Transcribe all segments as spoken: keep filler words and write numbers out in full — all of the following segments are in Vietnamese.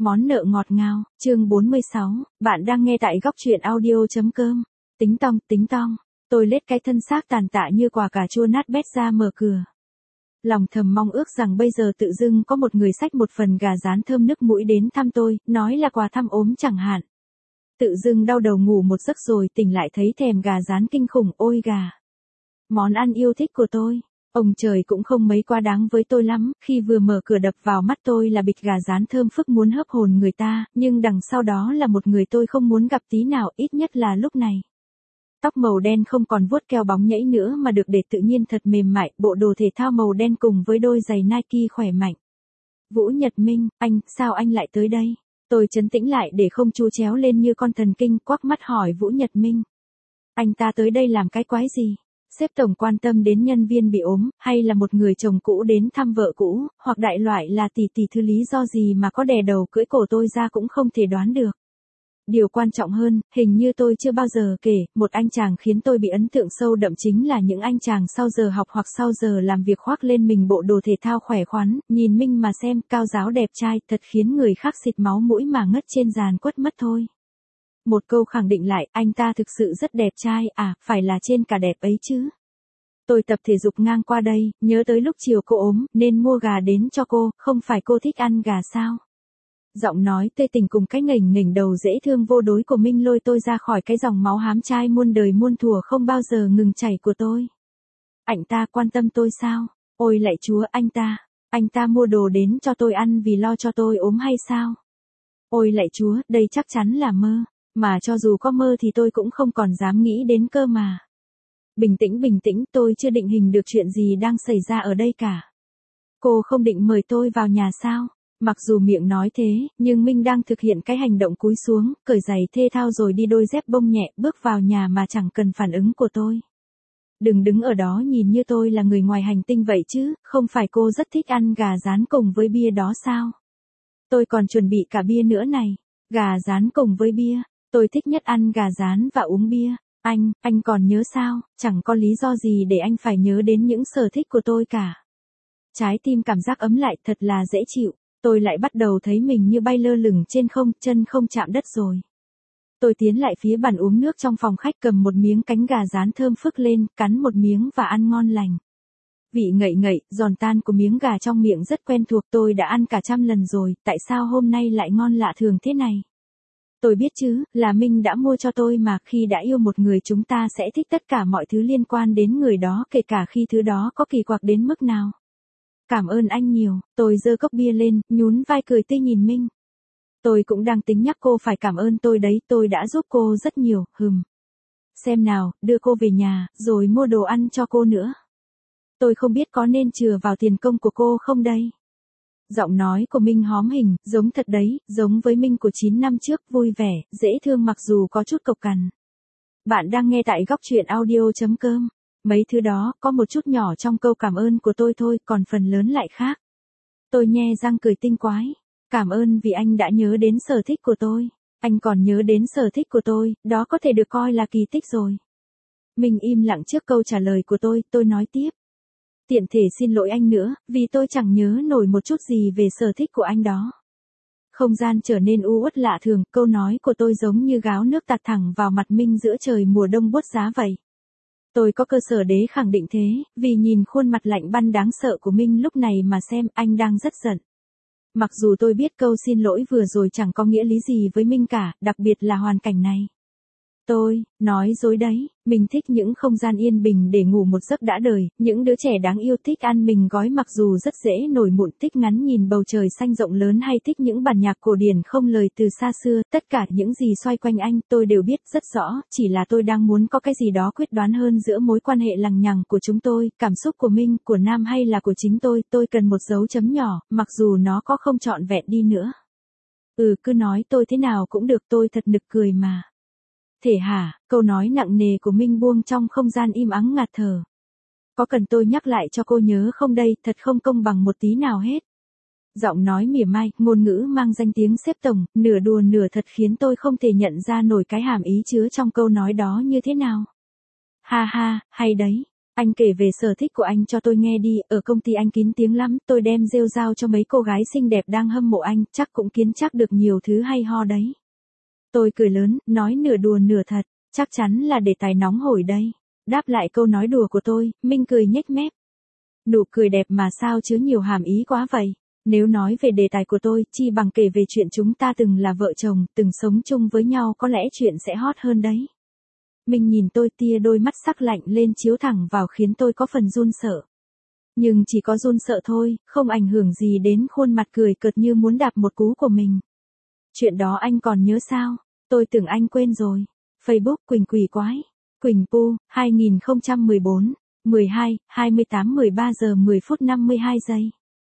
Món nợ ngọt ngào, chương bốn mươi sáu, bạn đang nghe tại góc truyện audio.com. Tính tong, tính tong, tôi lết cái thân xác tàn tạ như quả cà chua nát bét ra mở cửa. Lòng thầm mong ước rằng bây giờ tự dưng có một người xách một phần gà rán thơm nức mũi đến thăm tôi, nói là quà thăm ốm chẳng hạn. Tự dưng đau đầu ngủ một giấc rồi tỉnh lại thấy thèm gà rán kinh khủng, ôi gà. Món ăn yêu thích của tôi. Ông trời cũng không mấy quá đáng với tôi lắm, khi vừa mở cửa đập vào mắt tôi là bịch gà rán thơm phức muốn hớp hồn người ta, nhưng đằng sau đó là một người tôi không muốn gặp tí nào, ít nhất là lúc này. Tóc màu đen không còn vuốt keo bóng nhảy nữa mà được để tự nhiên thật mềm mại, bộ đồ thể thao màu đen cùng với đôi giày Nike khỏe mạnh. Vũ Nhật Minh, anh, sao anh lại tới đây? Tôi trấn tĩnh lại để không chu chéo lên như con thần kinh, quắc mắt hỏi Vũ Nhật Minh. Anh ta tới đây làm cái quái gì? Sếp tổng quan tâm đến nhân viên bị ốm, hay là một người chồng cũ đến thăm vợ cũ, hoặc đại loại là tỷ tỷ thứ lý do gì mà có đè đầu cưỡi cổ tôi ra cũng không thể đoán được. Điều quan trọng hơn, hình như tôi chưa bao giờ kể, một anh chàng khiến tôi bị ấn tượng sâu đậm chính là những anh chàng sau giờ học hoặc sau giờ làm việc khoác lên mình bộ đồ thể thao khỏe khoắn, nhìn Minh mà xem, cao ráo đẹp trai, thật khiến người khác xịt máu mũi mà ngất trên giàn quất mất thôi. Một câu khẳng định lại, anh ta thực sự rất đẹp trai, à, phải là trên cả đẹp ấy chứ. Tôi tập thể dục ngang qua đây, nhớ tới lúc chiều cô ốm, nên mua gà đến cho cô, không phải cô thích ăn gà sao? Giọng nói tê tình cùng cái nghềnh nghềnh đầu dễ thương vô đối của Minh lôi tôi ra khỏi cái dòng máu hám trai muôn đời muôn thuở không bao giờ ngừng chảy của tôi. Anh ta quan tâm tôi sao? Ôi lạy Chúa, anh ta, anh ta mua đồ đến cho tôi ăn vì lo cho tôi ốm hay sao? Ôi lạy Chúa, đây chắc chắn là mơ. Mà cho dù có mơ thì tôi cũng không còn dám nghĩ đến cơ mà. Bình tĩnh bình tĩnh, tôi chưa định hình được chuyện gì đang xảy ra ở đây cả. Cô không định mời tôi vào nhà sao? Mặc dù miệng nói thế, nhưng Minh đang thực hiện cái hành động cúi xuống, cởi giày thê thao rồi đi đôi dép bông nhẹ, bước vào nhà mà chẳng cần phản ứng của tôi. Đừng đứng ở đó nhìn như tôi là người ngoài hành tinh vậy chứ, không phải cô rất thích ăn gà rán cùng với bia đó sao? Tôi còn chuẩn bị cả bia nữa này. Gà rán cùng với bia. Tôi thích nhất ăn gà rán và uống bia. Anh, anh còn nhớ sao, chẳng có lý do gì để anh phải nhớ đến những sở thích của tôi cả. Trái tim cảm giác ấm lại thật là dễ chịu, tôi lại bắt đầu thấy mình như bay lơ lửng trên không, chân không chạm đất rồi. Tôi tiến lại phía bàn uống nước trong phòng khách cầm một miếng cánh gà rán thơm phức lên, cắn một miếng và ăn ngon lành. Vị ngậy ngậy, giòn tan của miếng gà trong miệng rất quen thuộc, tôi đã ăn cả trăm lần rồi, tại sao hôm nay lại ngon lạ thường thế này? Tôi biết chứ, là Minh đã mua cho tôi mà, khi đã yêu một người chúng ta sẽ thích tất cả mọi thứ liên quan đến người đó, kể cả khi thứ đó có kỳ quặc đến mức nào. Cảm ơn anh nhiều, tôi giơ cốc bia lên, nhún vai cười tươi nhìn Minh. Tôi cũng đang tính nhắc cô phải cảm ơn tôi đấy, tôi đã giúp cô rất nhiều, hừm. Xem nào, đưa cô về nhà, rồi mua đồ ăn cho cô nữa. Tôi không biết có nên chừa vào tiền công của cô không đây. Giọng nói của Minh hóm hình, giống thật đấy, giống với Minh của chín năm trước, vui vẻ, dễ thương mặc dù có chút cộc cằn. Bạn đang nghe tại góc truyện audio.com. Mấy thứ đó, có một chút nhỏ trong câu cảm ơn của tôi thôi, còn phần lớn lại khác. Tôi nhe răng cười tinh quái. Cảm ơn vì anh đã nhớ đến sở thích của tôi. Anh còn nhớ đến sở thích của tôi, đó có thể được coi là kỳ tích rồi. Minh im lặng trước câu trả lời của tôi, tôi nói tiếp. Tiện thể xin lỗi anh nữa, vì tôi chẳng nhớ nổi một chút gì về sở thích của anh đó. Không gian trở nên u uất lạ thường, câu nói của tôi giống như gáo nước tạt thẳng vào mặt Minh giữa trời mùa đông buốt giá vậy. Tôi có cơ sở để khẳng định thế, vì nhìn khuôn mặt lạnh băng đáng sợ của Minh lúc này mà xem, anh đang rất giận. Mặc dù tôi biết câu xin lỗi vừa rồi chẳng có nghĩa lý gì với Minh cả, đặc biệt là hoàn cảnh này. Tôi, nói dối đấy, mình thích những không gian yên bình để ngủ một giấc đã đời, những đứa trẻ đáng yêu thích ăn mình gói mặc dù rất dễ nổi mụn, thích ngắn nhìn bầu trời xanh rộng lớn hay thích những bản nhạc cổ điển không lời từ xa xưa, tất cả những gì xoay quanh anh tôi đều biết rất rõ, chỉ là tôi đang muốn có cái gì đó quyết đoán hơn giữa mối quan hệ lằng nhằng của chúng tôi, cảm xúc của Minh, của Nam hay là của chính tôi, tôi cần một dấu chấm nhỏ, mặc dù nó có không trọn vẹn đi nữa. Ừ, cứ nói tôi thế nào cũng được, tôi thật nực cười mà. Thể hả, câu nói nặng nề của Minh buông trong không gian im ắng ngạt thở. Có cần tôi nhắc lại cho cô nhớ không đây, thật không công bằng một tí nào hết. Giọng nói mỉa mai, ngôn ngữ mang danh tiếng xếp tổng, nửa đùa nửa thật khiến tôi không thể nhận ra nổi cái hàm ý chứa trong câu nói đó như thế nào. Ha ha, hay đấy. Anh kể về sở thích của anh cho tôi nghe đi, ở công ty anh kín tiếng lắm, tôi đem rêu rao cho mấy cô gái xinh đẹp đang hâm mộ anh, chắc cũng kiến chắc được nhiều thứ hay ho đấy. Tôi cười lớn, nói nửa đùa nửa thật, chắc chắn là đề tài nóng hổi đây. Đáp lại câu nói đùa của tôi, Minh cười nhếch mép. Nụ cười đẹp mà sao chứa nhiều hàm ý quá vậy. Nếu nói về đề tài của tôi, chi bằng kể về chuyện chúng ta từng là vợ chồng, từng sống chung với nhau, có lẽ chuyện sẽ hot hơn đấy. Minh nhìn tôi, tia đôi mắt sắc lạnh lên chiếu thẳng vào khiến tôi có phần run sợ. Nhưng chỉ có run sợ thôi, không ảnh hưởng gì đến khuôn mặt cười cợt như muốn đạp một cú của mình. Chuyện đó anh còn nhớ sao? Tôi tưởng anh quên rồi. Facebook Quỳnh Quỷ Quái. Quỳnh Pu, hai nghìn không trăm mười bốn, mười hai, hai mươi tám mười ba giờ mười phút năm mươi hai giây.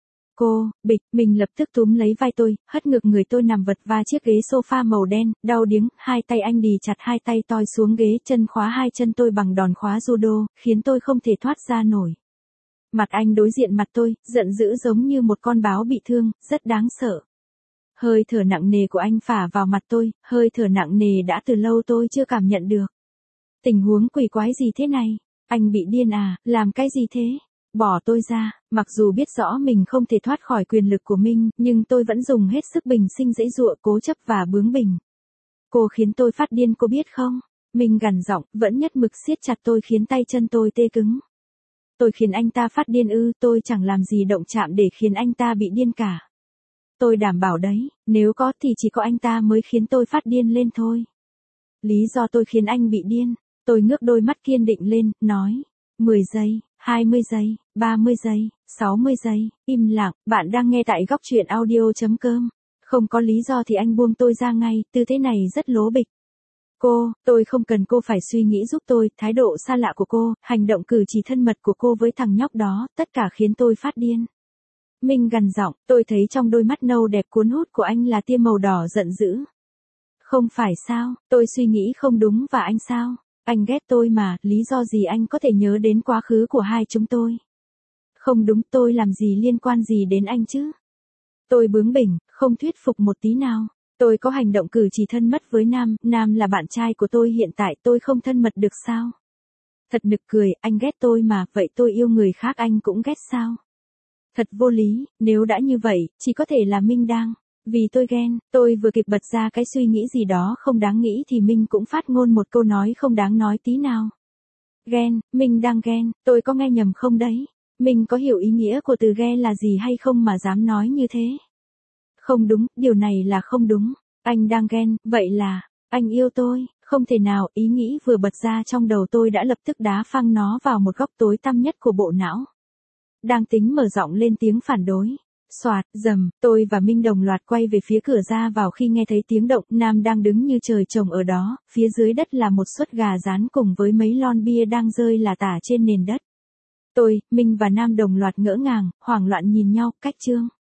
Cô, bịch, mình lập tức túm lấy vai tôi, hất ngược người tôi nằm vật va chiếc ghế sofa màu đen, đau điếng, hai tay anh đì chặt hai tay tôi xuống ghế, chân khóa hai chân tôi bằng đòn khóa judo, khiến tôi không thể thoát ra nổi. Mặt anh đối diện mặt tôi, giận dữ giống như một con báo bị thương, rất đáng sợ. Hơi thở nặng nề của anh phả vào mặt tôi, hơi thở nặng nề đã từ lâu tôi chưa cảm nhận được. Tình huống quỷ quái gì thế này? Anh bị điên à, làm cái gì thế? Bỏ tôi ra, mặc dù biết rõ mình không thể thoát khỏi quyền lực của Minh, nhưng tôi vẫn dùng hết sức bình sinh giãy giụa cố chấp và bướng bỉnh. Cô khiến tôi phát điên cô biết không? Minh gằn giọng, vẫn nhất mực siết chặt tôi khiến tay chân tôi tê cứng. Tôi khiến anh ta phát điên ư, tôi chẳng làm gì động chạm để khiến anh ta bị điên cả. Tôi đảm bảo đấy, nếu có thì chỉ có anh ta mới khiến tôi phát điên lên thôi. Lý do tôi khiến anh bị điên, tôi ngước đôi mắt kiên định lên, nói, mười giây, hai mươi giây, ba mươi giây, sáu mươi giây, im lặng, bạn đang nghe tại góc truyện audio chấm com. Không có lý do thì anh buông tôi ra ngay, tư thế này rất lố bịch. Cô, tôi không cần cô phải suy nghĩ giúp tôi, thái độ xa lạ của cô, hành động cử chỉ thân mật của cô với thằng nhóc đó, tất cả khiến tôi phát điên. Minh gằn giọng, tôi thấy trong đôi mắt nâu đẹp cuốn hút của anh là tia màu đỏ giận dữ. Không phải sao, tôi suy nghĩ không đúng và anh sao? Anh ghét tôi mà, lý do gì anh có thể nhớ đến quá khứ của hai chúng tôi? Không đúng, tôi làm gì liên quan gì đến anh chứ? Tôi bướng bỉnh, không thuyết phục một tí nào. Tôi có hành động cử chỉ thân mật với Nam, Nam là bạn trai của tôi hiện tại, tôi không thân mật được sao? Thật nực cười, anh ghét tôi mà, vậy tôi yêu người khác anh cũng ghét sao? Thật vô lý, nếu đã như vậy, chỉ có thể là Minh đang. Vì tôi ghen, tôi vừa kịp bật ra cái suy nghĩ gì đó không đáng nghĩ thì Minh cũng phát ngôn một câu nói không đáng nói tí nào. Ghen, Minh đang ghen, tôi có nghe nhầm không đấy? Minh có hiểu ý nghĩa của từ ghen là gì hay không mà dám nói như thế? Không đúng, điều này là không đúng. Anh đang ghen, vậy là, anh yêu tôi, không thể nào, ý nghĩ vừa bật ra trong đầu tôi đã lập tức đá phăng nó vào một góc tối tăm nhất của bộ não. Đang tính mở giọng lên tiếng phản đối. Soạt, dầm, tôi và Minh đồng loạt quay về phía cửa ra vào khi nghe thấy tiếng động, Nam đang đứng như trời trồng ở đó, phía dưới đất là một suất gà rán cùng với mấy lon bia đang rơi lả tả trên nền đất. Tôi, Minh và Nam đồng loạt ngỡ ngàng, hoảng loạn nhìn nhau, cách chương.